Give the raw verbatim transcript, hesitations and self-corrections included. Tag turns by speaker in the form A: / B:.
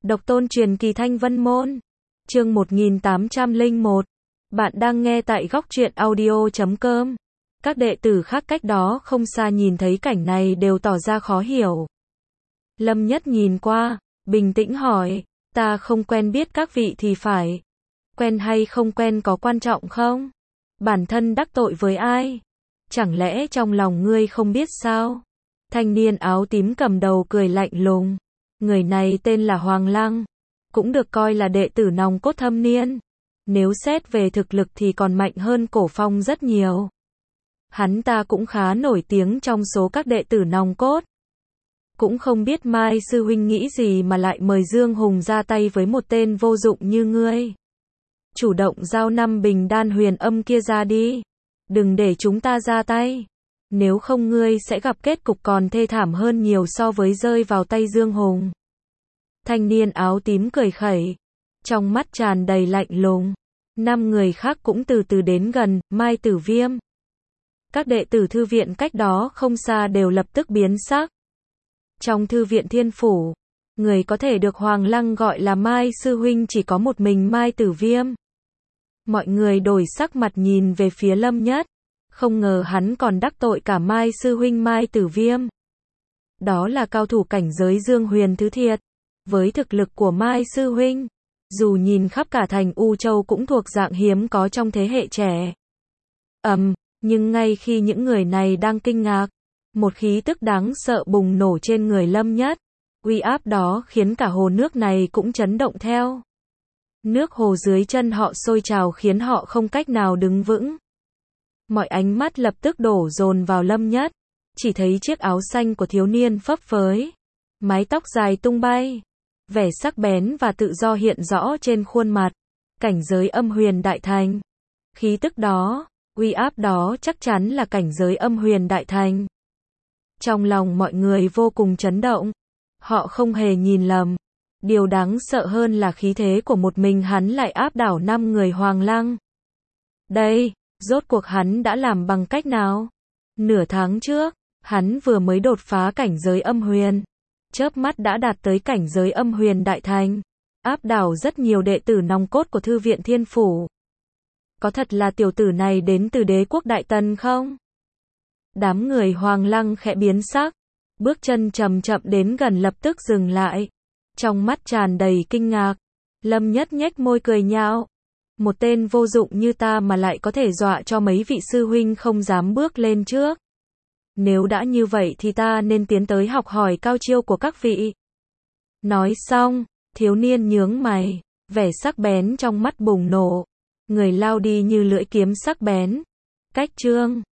A: Độc tôn truyền kỳ Thanh Vân Môn. Chương một nghìn tám trăm lẻ một. Bạn đang nghe tại góc truyện audio chấm com. Các đệ tử khác cách đó không xa nhìn thấy cảnh này đều tỏ ra khó hiểu. Lâm Nhất nhìn qua, bình tĩnh hỏi, ta không quen biết các vị thì phải. Quen hay không quen có quan trọng không? Bản thân đắc tội với ai? Chẳng lẽ trong lòng ngươi không biết sao? Thanh niên áo tím cầm đầu cười lạnh lùng. Người này tên là Hoàng Lăng, cũng được coi là đệ tử nòng cốt thâm niên. Nếu xét về thực lực thì còn mạnh hơn Cổ Phong rất nhiều. Hắn ta cũng khá nổi tiếng trong số các đệ tử nòng cốt. Cũng không biết Mai sư huynh nghĩ gì mà lại mời Dương Hùng ra tay với một tên vô dụng như ngươi. Chủ động giao năm bình đan huyền âm kia ra đi. Đừng để chúng ta ra tay. Nếu không ngươi sẽ gặp kết cục còn thê thảm hơn nhiều so với rơi vào tay Dương Hùng. Thanh niên áo tím cười khẩy. Trong mắt tràn đầy lạnh lùng. Năm người khác cũng từ từ đến gần, Mai Tử Viêm. Các đệ tử thư viện cách đó không xa đều lập tức biến sắc. Trong thư viện Thiên Phủ, người có thể được Hoàng Lăng gọi là Mai sư huynh chỉ có một mình Mai Tử Viêm. Mọi người đổi sắc mặt nhìn về phía Lâm Nhất. Không ngờ hắn còn đắc tội cả Mai sư huynh Mai Tử Viêm. Đó là cao thủ cảnh giới Dương Huyền thứ thiệt. Với thực lực của Mai sư huynh, dù nhìn khắp cả thành U Châu cũng thuộc dạng hiếm có trong thế hệ trẻ. Ầm, um, nhưng ngay khi những người này đang kinh ngạc, một khí tức đáng sợ bùng nổ trên người Lâm Nhất. Uy áp đó khiến cả hồ nước này cũng chấn động theo. Nước hồ dưới chân họ sôi trào khiến họ không cách nào đứng vững. Mọi ánh mắt lập tức đổ dồn vào Lâm Nhất. Chỉ thấy chiếc áo xanh của thiếu niên phấp phới. Mái tóc dài tung bay. Vẻ sắc bén và tự do hiện rõ trên khuôn mặt. Cảnh giới âm huyền đại thành. Khí tức đó, uy áp đó chắc chắn là cảnh giới âm huyền đại thành. Trong lòng mọi người vô cùng chấn động. Họ không hề nhìn lầm. Điều đáng sợ hơn là khí thế của một mình hắn lại áp đảo năm người Hoàng Lăng. Đây, rốt cuộc hắn đã làm bằng cách nào? Nửa tháng trước, hắn vừa mới đột phá cảnh giới âm huyền. Chớp mắt đã đạt tới cảnh giới âm huyền đại thành. Áp đảo rất nhiều đệ tử nòng cốt của thư viện Thiên Phủ. Có thật là tiểu tử này đến từ đế quốc Đại Tần không? Đám người Hoàng Lăng khẽ biến sắc. Bước chân chậm chậm đến gần lập tức dừng lại. Trong mắt tràn đầy kinh ngạc. Lâm Nhất nhếch môi cười nhạo. Một tên vô dụng như ta mà lại có thể dọa cho mấy vị sư huynh không dám bước lên trước. Nếu đã như vậy thì ta nên tiến tới học hỏi cao chiêu của các vị. Nói xong, thiếu niên nhướng mày, vẻ sắc bén trong mắt bùng nổ. Người lao đi như lưỡi kiếm sắc bén. Cách chương